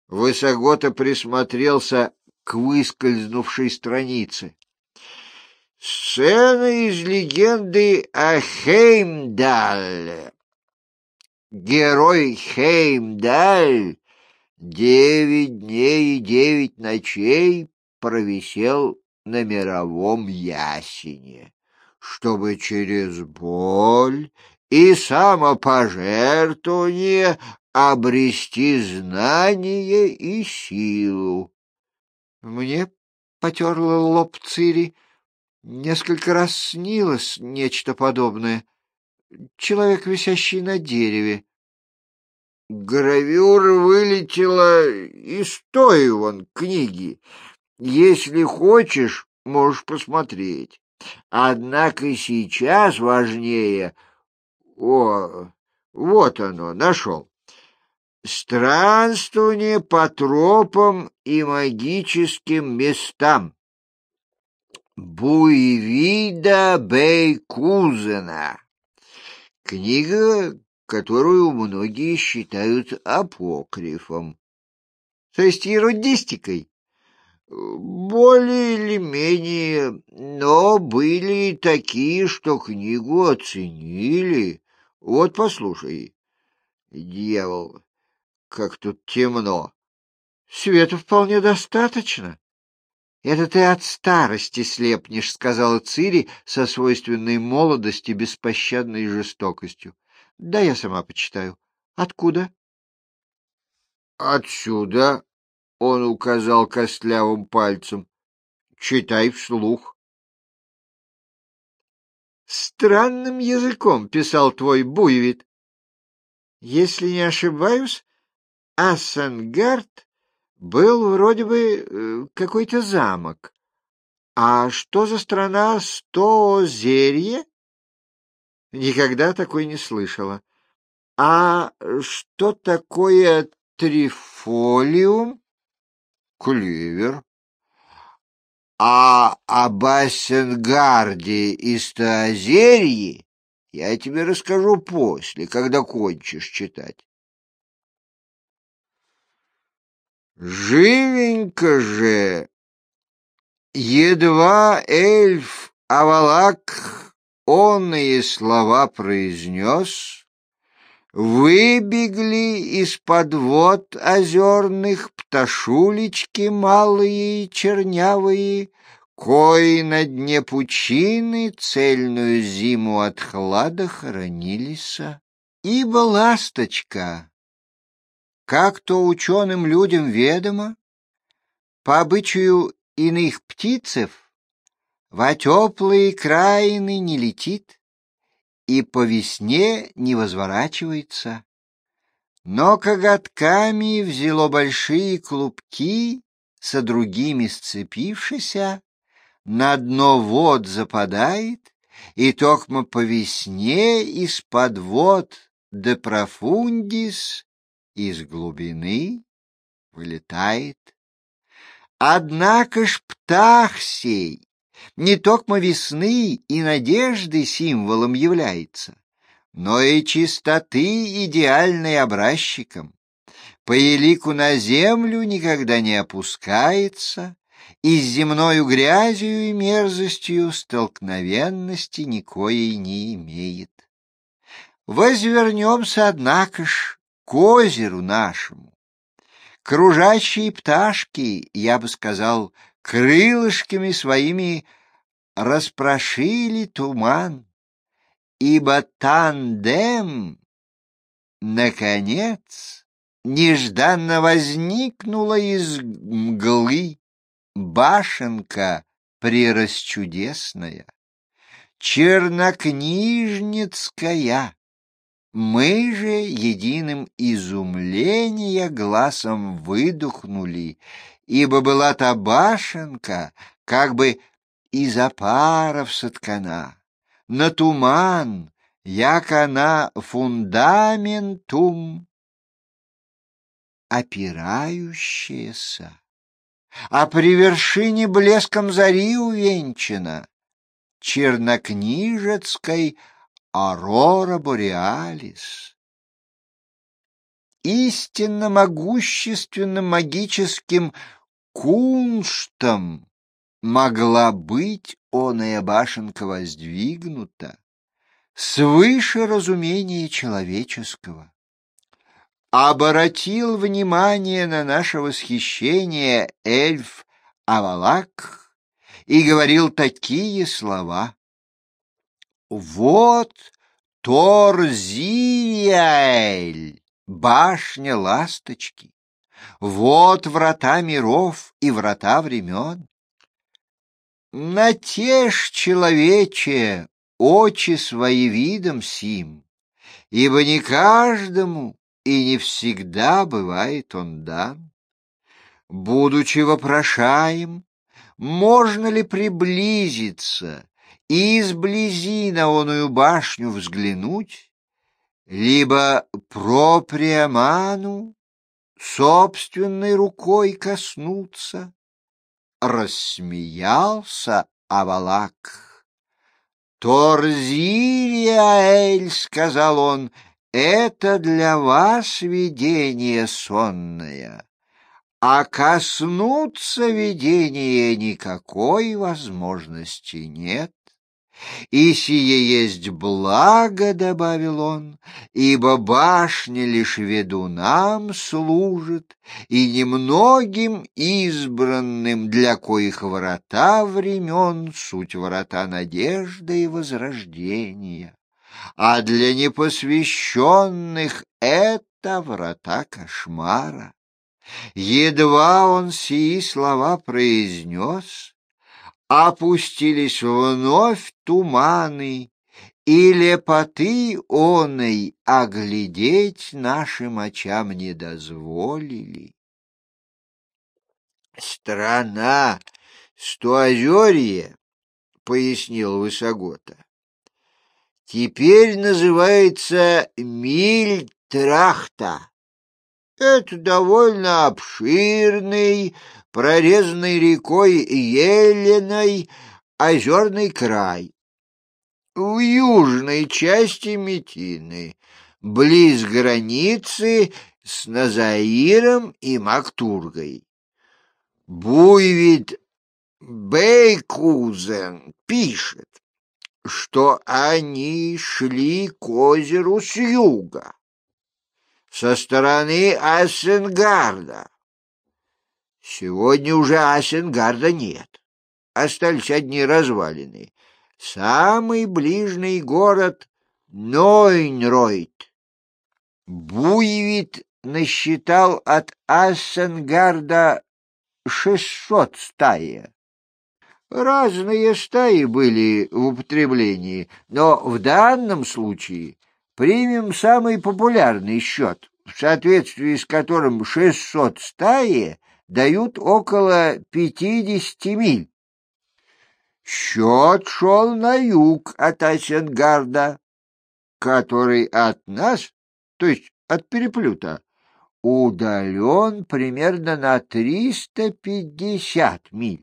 Высогота присмотрелся к выскользнувшей странице. Сцена из легенды о Хеймдалле. Герой Хеймдаль 9 дней и 9 ночей провисел на мировом ясене, чтобы через боль и самопожертвование обрести знание и силу. Мне потерла лоб Цири. Несколько раз снилось нечто подобное. Человек, висящий на дереве. Гравюра вылетела из той вон книги. Если хочешь, можешь посмотреть. Однако сейчас важнее... Вот оно, нашел. Странствование по тропам и магическим местам. Буйвида Бейкузена. Книга, которую многие считают апокрифом. То есть ерудистикой. Более или менее, но были и такие, что книгу оценили. Вот послушай, дьявол, как тут темно. Света вполне достаточно. Это ты от старости слепнешь, — сказала Цири со свойственной молодости беспощадной жестокостью. Да, я сама почитаю. Откуда? Отсюда, — он указал костлявым пальцем. Читай вслух. Странным языком писал твой Буйвид. Если не ошибаюсь, Ассенгард был вроде бы какой-то замок. А что за страна Стоозерье? Никогда такой не слышала. А что такое Трифолиум? Клевер. А об Ассенгарде и Стоозерье я тебе расскажу после, когда кончишь читать. Живенько же! Едва эльф Авалак онные слова произнес, выбегли из-под вод озерных пташулечки малые и чернявые, кои на дне пучины цельную зиму от хлада хоронились. Ибо ласточка, как то ученым людям ведомо, по обычаю иных птицев во теплые краины не летит и по весне не возвращается, но коготками взяло большие клубки, со другими сцепившися, на дно вод западает, и токмо по весне из-под вод де профундис, из глубины вылетает. Однако ж птах сей не токмо весны и надежды символом является, но и чистоты идеальной образчиком. По елику на землю никогда не опускается, и с земною грязью и мерзостью столкновенности никоей не имеет. Возвернемся, однако ж, к озеру нашему. Кружащие пташки, я бы сказал, крылышками своими распрошили туман, ибо тандем, наконец, нежданно возникнула из мглы башенка прерасчудесная, чернокнижницкая. Мы же единым изумления гласом выдохнули, ибо была та башенка как бы из опаров соткана, на туман, як она фундаментум опирающаяся, а при вершине блеском зари увенчана, чернокнижецкой Aurora Borealis. истинно могущественным магическим кунштом могла быть оная башенка воздвигнута свыше разумения человеческого. Обратил внимание на наше восхищение эльф Авалак и говорил такие слова: «Вот Тор-Зириэль, башня ласточки, вот врата миров и врата времен. Натешь, человече, очи свои видом сим, ибо не каждому и не всегда бывает он дан. Будучи вопрошаем, можно ли приблизиться и изблизи на оную башню взглянуть, либо проприаману собственной рукой коснуться?» Рассмеялся Авалак. «Тор-Зириэль, — сказал он, — это для вас видение сонное, а коснуться видения никакой возможности нет. И сие есть благо, — добавил он, — ибо башня лишь ведунам служит, и немногим избранным, для коих врата времен суть врата надежды и возрождения, а для непосвященных это врата кошмара». Едва он сии слова произнес, опустились вновь туманы, и лепоты оной оглядеть нашим очам не дозволили. «Страна Стоозерье, — пояснил Высогота, — теперь называется Мильтрахта. Это довольно обширный, прорезанный рекой Еленой озерный край. В южной части Метины, близ границы с Назаиром и Мактургой. Буйвид Бейкузен пишет, что они шли к озеру с юга, со стороны Ассенгарда. Сегодня уже Ассенгарда нет, остались одни развалины. Самый ближний город — Нойнройт. Буйвид насчитал от Ассенгарда 600 стаи. Разные стаи были в употреблении, но в данном случае примем самый популярный счет, в соответствии с которым 600 стаи дают около 50 миль. Счет шел на юг от Ассенгарда, который от нас, то есть от Переплюта, удален примерно на 350 миль.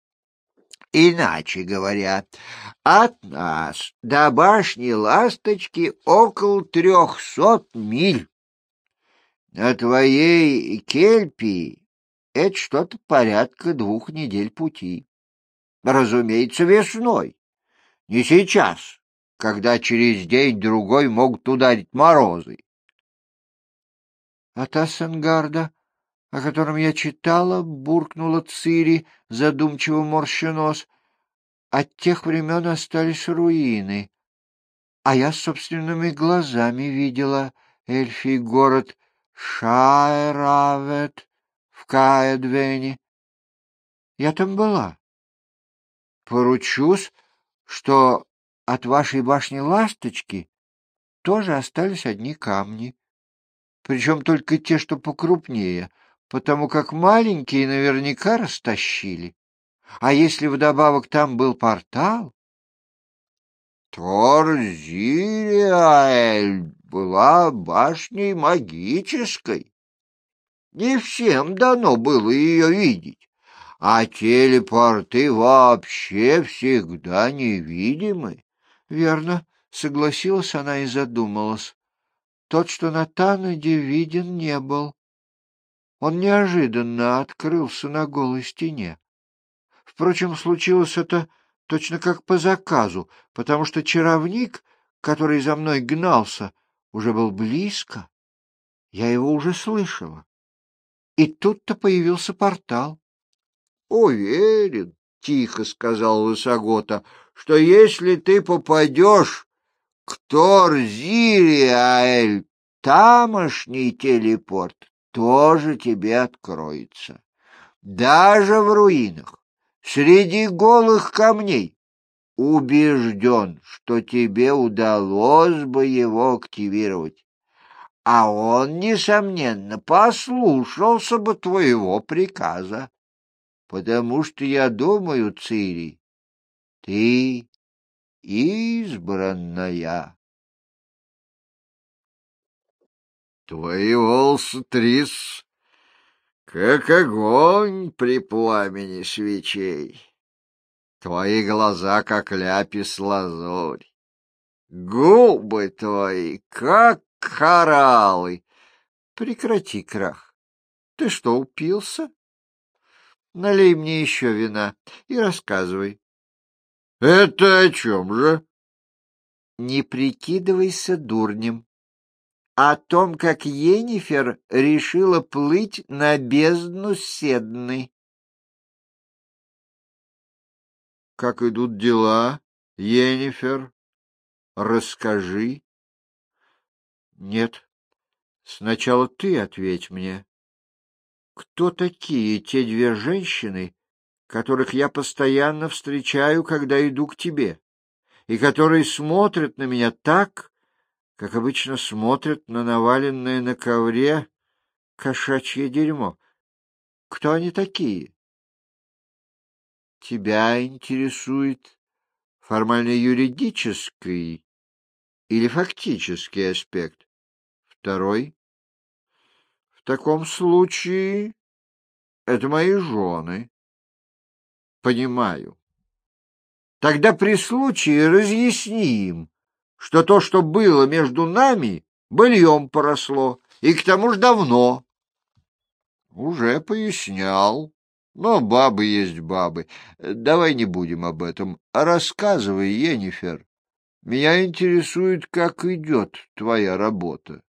Иначе говоря, от нас до башни Ласточки около 300 миль. На твоей Кельпии это что-то порядка 2 недель пути. Разумеется, весной, не сейчас, когда через день-другой могут ударить морозы. От Ассенгарда, о котором я читала, — буркнула Цири, задумчиво морща нос, — от тех времен остались руины. А я собственными глазами видела эльфий город Шайравет в Каэдвене. Я там была. Поручусь, что от вашей башни Ласточки тоже остались одни камни, причем только те, что покрупнее, потому как маленькие наверняка растащили. А если вдобавок там был портал? Тор-Зириэль была башней магической. Не всем дано было ее видеть, а телепорты вообще всегда невидимы. — Верно, — согласилась она и задумалась. Тот, что на Танаде, виден не был. Он неожиданно открылся на голой стене. Впрочем, случилось это точно как по заказу, потому что чаровник, который за мной гнался, уже был близко. Я его уже слышала. И тут-то появился портал. — Уверен, — тихо сказал Высогота, — что если ты попадешь к Тор-Зириаэль, тамошний телепорт тоже тебе откроется. Даже в руинах, среди голых камней. Убежден, что тебе удалось бы его активировать. А он, несомненно, послушался бы твоего приказа. Потому что, я думаю, Цири, ты избранная. Твои волосы, Трис, как огонь при пламени свечей. Твои глаза, как ляпис-лазурь. Губы твои, как кораллы. Прекрати, Крах. Ты что, упился? Налей мне еще вина и рассказывай. — Это о чем же? — Не прикидывайся дурнем. О том, как Йеннифер решила плыть на бездну Седны. — Как идут дела, Йеннифер? Расскажи. — Нет, сначала ты ответь мне. Кто такие те две женщины, которых я постоянно встречаю, когда иду к тебе, и которые смотрят на меня так, как обычно смотрят на наваленное на ковре кошачье дерьмо? Кто они такие? Тебя интересует формально-юридический или фактический аспект? Второй. В таком случае это мои жены. Понимаю. Тогда при случае разъясни им, что то, что было между нами, быльем поросло, и к тому же давно. Уже пояснял. Но бабы есть бабы. Давай не будем об этом. А рассказывай, Йеннифер. Меня интересует, как идет твоя работа.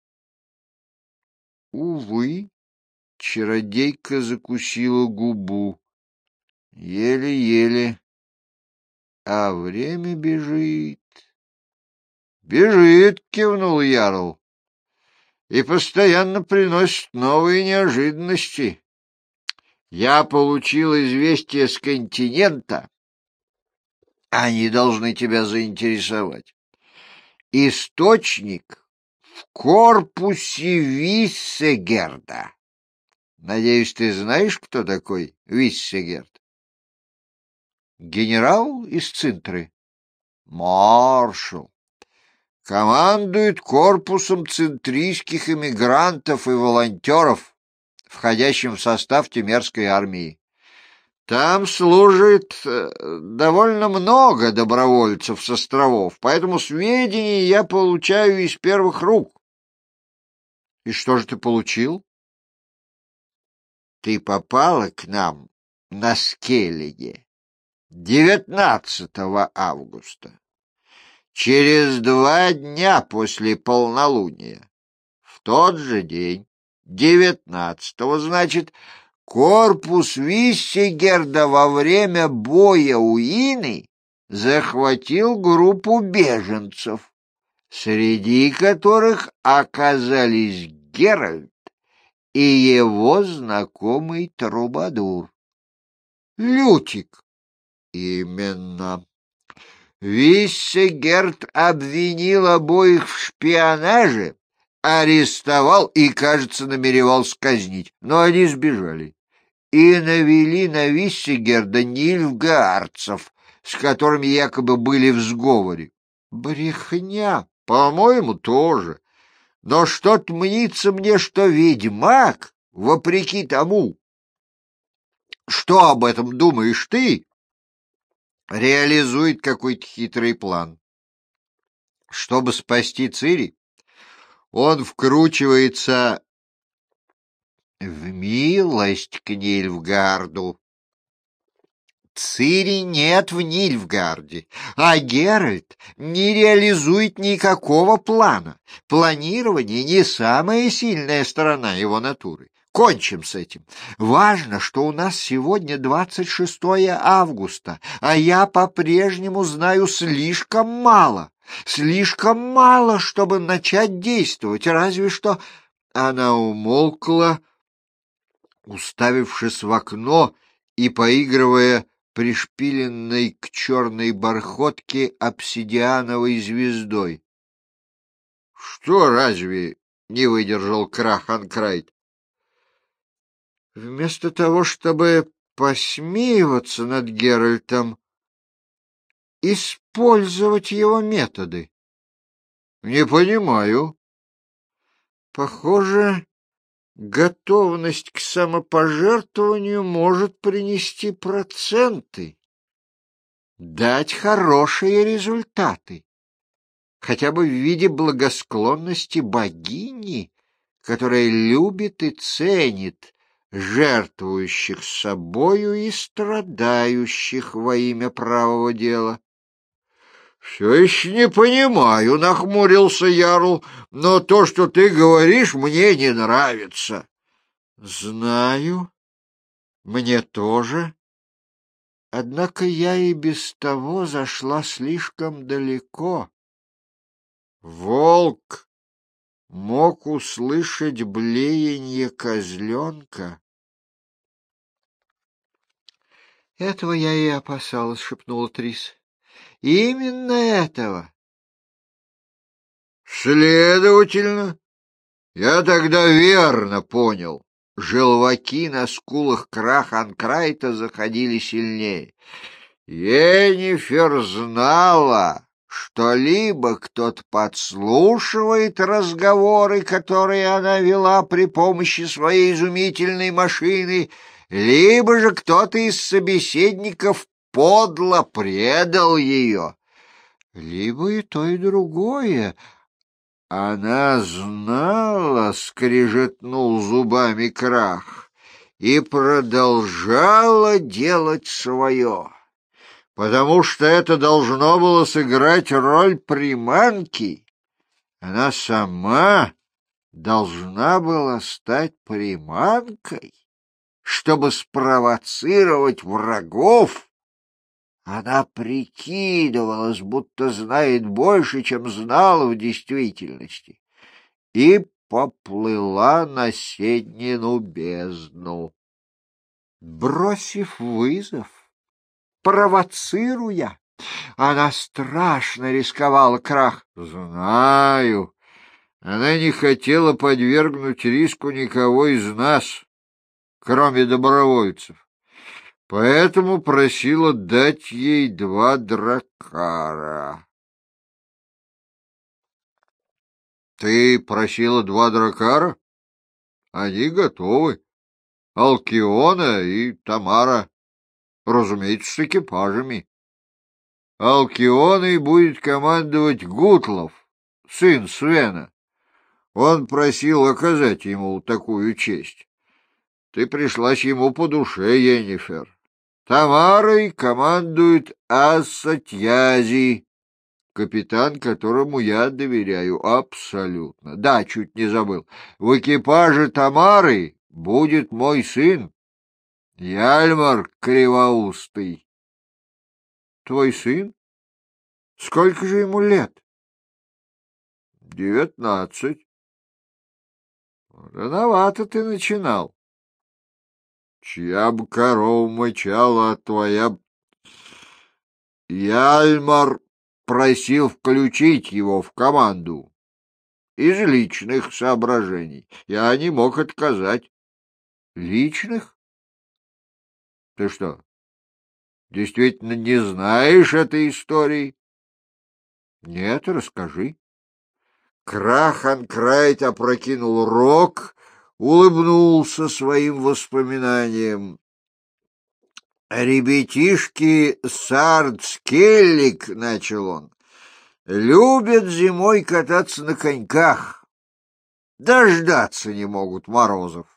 Увы, чародейка закусила губу. Еле-еле. А время бежит. Бежит, кивнул Ярл. И постоянно приносит новые неожиданности. Я получил известие с континента. Они должны тебя заинтересовать. Источник в корпусе Виссегерда. Надеюсь, ты знаешь, кто такой Виссегерд? Генерал из Цинтры. Маршал. Командует корпусом центрийских эмигрантов и волонтеров, входящим в состав Темерской армии. Там служит довольно много добровольцев с островов, поэтому сведения я получаю из первых рук. И что же ты получил? Ты попала к нам на Скеллиге 19 августа. Через 2 дня после полнолуния. В тот же день, 19-го, значит, корпус Виссегерда во время боя у Ины захватил группу беженцев, среди которых оказались Геральт и его знакомый Трубадур. Лютик. Именно. Виссегерд обвинил обоих в шпионаже, арестовал и, кажется, намеревался казнить, но они сбежали и навели на Виссегерда нильфгаарцев, с которыми якобы были в сговоре. Брехня, по-моему, тоже. Но что-то мнится мне, что ведьмак, вопреки тому, что об этом думаешь ты, реализует какой-то хитрый план. Чтобы спасти Цири, он вкручивается в милость к Нильфгарду. Цири нет в Нильфгарде, а Геральт не реализует никакого плана. Планирование не самая сильная сторона его натуры. Кончим с этим. Важно, что у нас сегодня 26 августа, а я по-прежнему знаю слишком мало. Слишком мало, чтобы начать действовать, разве что... Она умолкла, уставившись в окно и поигрывая пришпиленной к черной бархотке обсидиановой звездой. — Что разве? — не выдержал Крах-Анкрайт. — Вместо того, чтобы посмеиваться над Геральтом, использовать его методы. — Не понимаю. — Похоже, готовность к самопожертвованию может принести проценты, дать хорошие результаты, хотя бы в виде благосклонности богини, которая любит и ценит жертвующих собою и страдающих во имя правого дела. — Все еще не понимаю, — нахмурился Ярл, — но то, что ты говоришь, мне не нравится. — Знаю, мне тоже. Однако я и без того зашла слишком далеко. Волк мог услышать блеяние козленка. — Этого я и опасалась, — шепнула Трис. — Именно этого. — Следовательно, я тогда верно понял. Желваки на скулах Крах-Анкрайта заходили сильнее. Йеннифер знала, что либо кто-то подслушивает разговоры, которые она вела при помощи своей изумительной машины, либо же кто-то из собеседников подло предал ее. Либо и то, и другое. Она знала, — скрежетнул зубами Крах, — и продолжала делать свое, потому что это должно было сыграть роль приманки. Она сама должна была стать приманкой, чтобы спровоцировать врагов. Она прикидывалась, будто знает больше, чем знала в действительности, и поплыла на Седнину бездну, бросив вызов, провоцируя. Она страшно рисковала, Крах. Знаю. Она не хотела подвергнуть риску никого из нас, кроме добровольцев. Поэтому просила дать ей 2 драккара. Ты просила 2 драккара? Они готовы. Алкиона и Тамара, разумеется, с экипажами. Алкионой будет командовать Гутлов, сын Свена. Он просил оказать ему такую честь. Ты пришлась ему по душе, Йеннифер. Тамарой командует Ассатьязи, капитан, которому я доверяю абсолютно. Да, чуть не забыл. В экипаже Тамары будет мой сын, Яльмар Кривоустый. Твой сын? Сколько же ему лет? 19. Рановато ты начинал. Чья б корова мычала, а твоя... Яльмар просил включить его в команду. Из личных соображений. Я не мог отказать. Личных? Ты что, действительно не знаешь этой истории? Нет, расскажи. Крах-Анкрайт опрокинул рог, улыбнулся своим воспоминаниям. «Ребятишки Сардскеллик, — начал он, — любят зимой кататься на коньках. дождаться не могут морозов.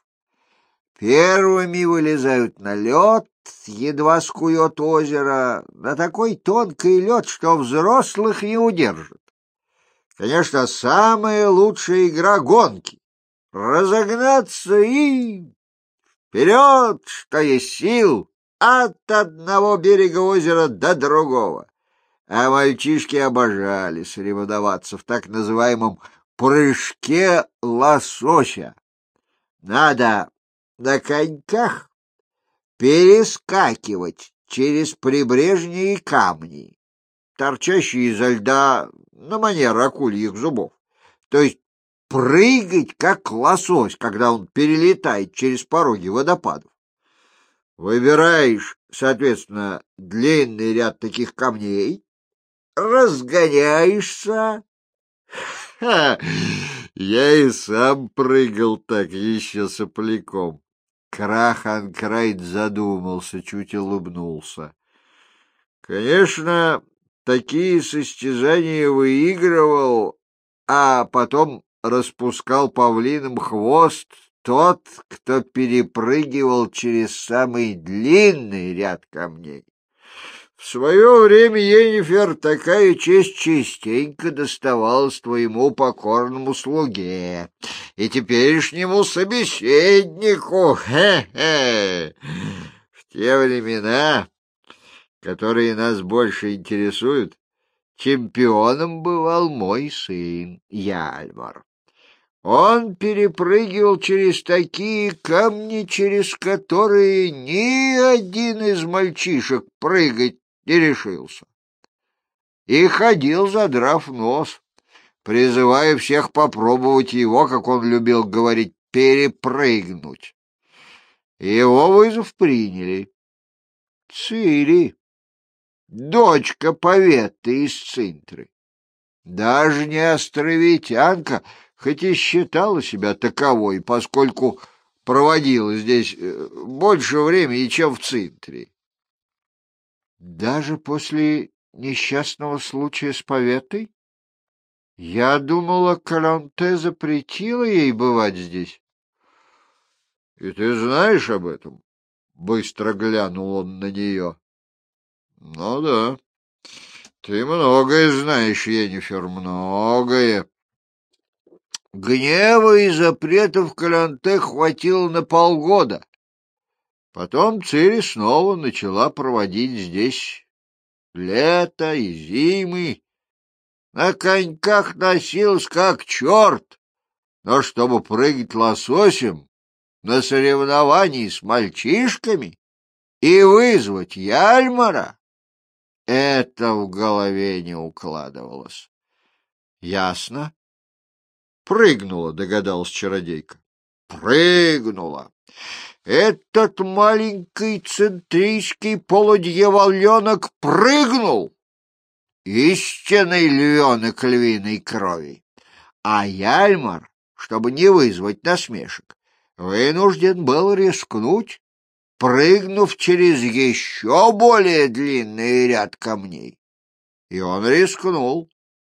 Первыми вылезают на лед, едва скует озеро, на такой тонкий лед, что взрослых не удержит. Конечно, самая лучшая игра — гонки. Разогнаться и вперед, что есть сил, от одного берега озера до другого. А мальчишки обожали соревноваться в так называемом прыжке лосося. Надо на коньках перескакивать через прибрежные камни, торчащие изо льда на манер акульих зубов. То есть прыгать, как лосось, когда он перелетает через пороги водопадов. Выбираешь, соответственно, длинный ряд таких камней, разгоняешься. Ха! Я и сам прыгал так еще сопляком. Краханкрайт задумался, чуть улыбнулся. Конечно, такие состязания выигрывал, а потом распускал павлиным хвост тот, кто перепрыгивал через самый длинный ряд камней. В свое время, Йеннифер, такая честь частенько доставалась твоему покорному слуге и теперешнему собеседнику. Хе-хе! В те времена, которые нас больше интересуют, чемпионом бывал мой сын Яльмар. Он перепрыгивал через такие камни, через которые ни один из мальчишек прыгать не решился. И ходил, задрав нос, призывая всех попробовать его, как он любил говорить, перепрыгнуть. Его вызов приняли. Цири, дочка Поветы из Цинтры, даже не островитянка, хоть и считала себя таковой, поскольку проводила здесь больше времени, чем в Цинтре. Даже после несчастного случая с Поветой? Я думала, Каланте запретила ей бывать здесь. — И ты знаешь об этом? — быстро глянул он на нее. — Ну да, ты многое знаешь, Йеннифер, многое. Гнева и запретов Каланте хватило на полгода. Потом Цири снова начала проводить здесь лето и зимы. На коньках носилась как черт, но чтобы прыгать лососем на соревновании с мальчишками и вызвать Яльмара, это в голове не укладывалось. — Ясно. Прыгнула, догадалась чародейка. Прыгнула. Этот маленький центрийский полудьяволенок прыгнул. Истинный львенок львиной крови. А Яльмар, чтобы не вызвать насмешек, вынужден был рискнуть, прыгнув через еще более длинный ряд камней. И он рискнул.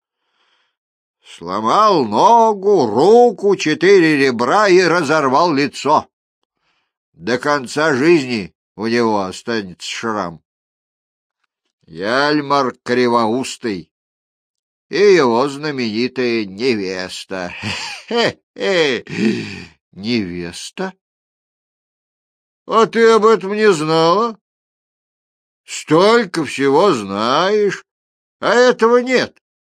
Сломал ногу, руку, 4 ребра и разорвал лицо. До конца жизни у него останется шрам. Яльмар кривоустый и его знаменитая невеста. Хе-хе! Невеста? А ты об этом не знала? Столько всего знаешь, а этого нет.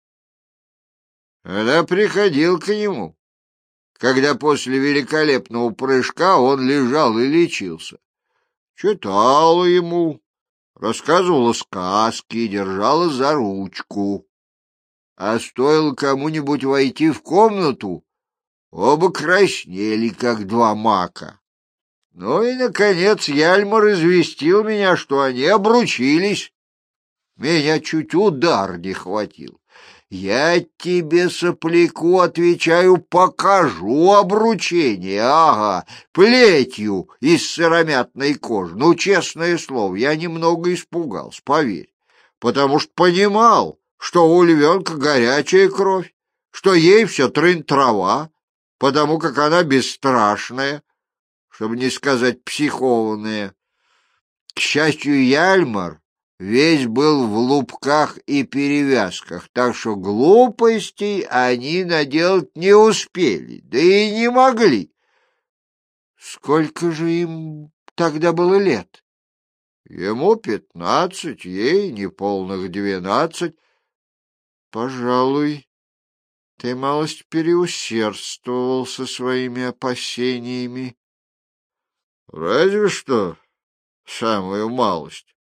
Она приходил к нему, когда после великолепного прыжка он лежал и лечился. Читала ему, рассказывала сказки, держала за ручку. А стоило кому-нибудь войти в комнату, оба краснели, как 2 мака. Ну и, наконец, Яльмар известил меня, что они обручились. Меня чуть удар не хватил. Я тебе, сопляку, отвечаю, покажу обручение, ага, плетью из сыромятной кожи. Ну, честное слово, я немного испугался, поверь, потому что понимал, что у львенка горячая кровь, что ей все трын-трава, потому как она бесстрашная, чтобы не сказать психованная. К счастью, Яльмар весь был в лупках и перевязках, так что глупостей они наделать не успели, да и не могли. Сколько же им тогда было лет? Ему 15, ей неполных 12. Пожалуй, ты малость переусердствовал со своими опасениями. Разве что самую малость.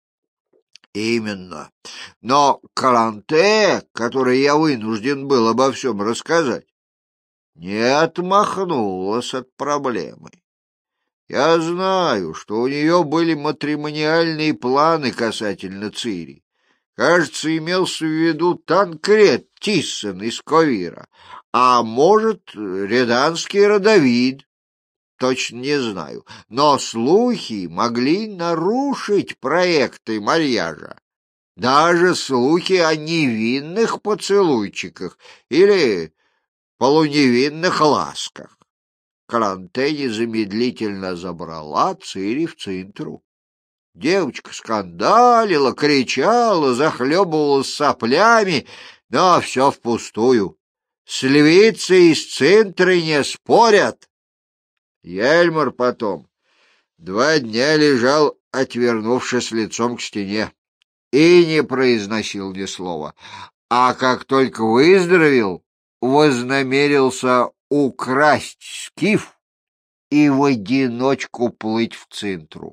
Именно. Но Каланте, которой я вынужден был обо всем рассказать, не отмахнулась от проблемы. Я знаю, что у нее были матримониальные планы касательно Цири. Кажется, имелся в виду Танкрет Тиссен из Ковира, а может, реданский родовид. Точно не знаю, но слухи могли нарушить проекты марьяжа. Даже слухи о невинных поцелуйчиках или полуневинных ласках. Каланте незамедлительно забрала Цири в Цинтру. Девочка скандалила, кричала, захлебывалась соплями, но все впустую. С львицей из Цинтры не спорят. Яльмар потом 2 дня лежал, отвернувшись лицом к стене, и не произносил ни слова. А как только выздоровел, вознамерился украсть скиф и в одиночку плыть в Цинтру.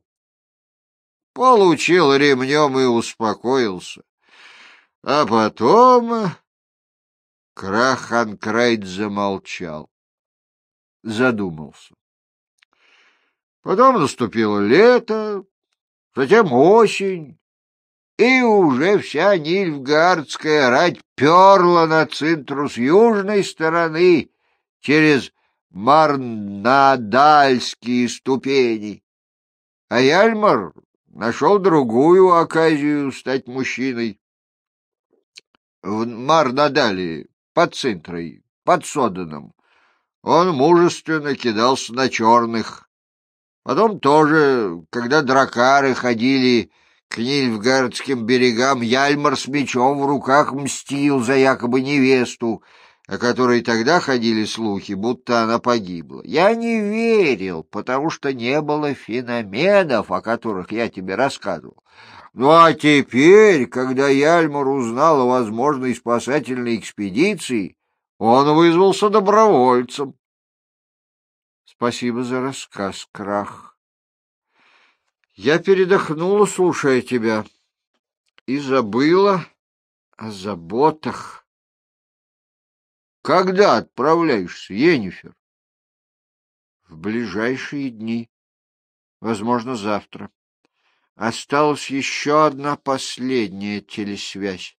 Получил ремнем и успокоился. А потом Краханкрайт замолчал, задумался. Потом наступило лето, затем осень, и уже вся нильфгаардская рать перла на Цинтру с южной стороны через Марнадальские ступени. А Яльмар нашел другую оказию стать мужчиной. В Марнадале, под Цинтрой, под Соданом, он мужественно кидался на черных. Потом тоже, когда дракары ходили к нильфгаардским берегам, Яльмар с мечом в руках мстил за якобы невесту, о которой тогда ходили слухи, будто она погибла. Я не верил, потому что не было феноменов, о которых я тебе рассказывал. Ну а теперь, когда Яльмар узнал о возможной спасательной экспедиции, он вызвался добровольцем. Спасибо за рассказ, Крах. Я передохнула, слушая тебя, и забыла о заботах. Когда отправляешься, Йеннифер? В ближайшие дни, возможно, завтра. Осталась еще одна последняя телесвязь.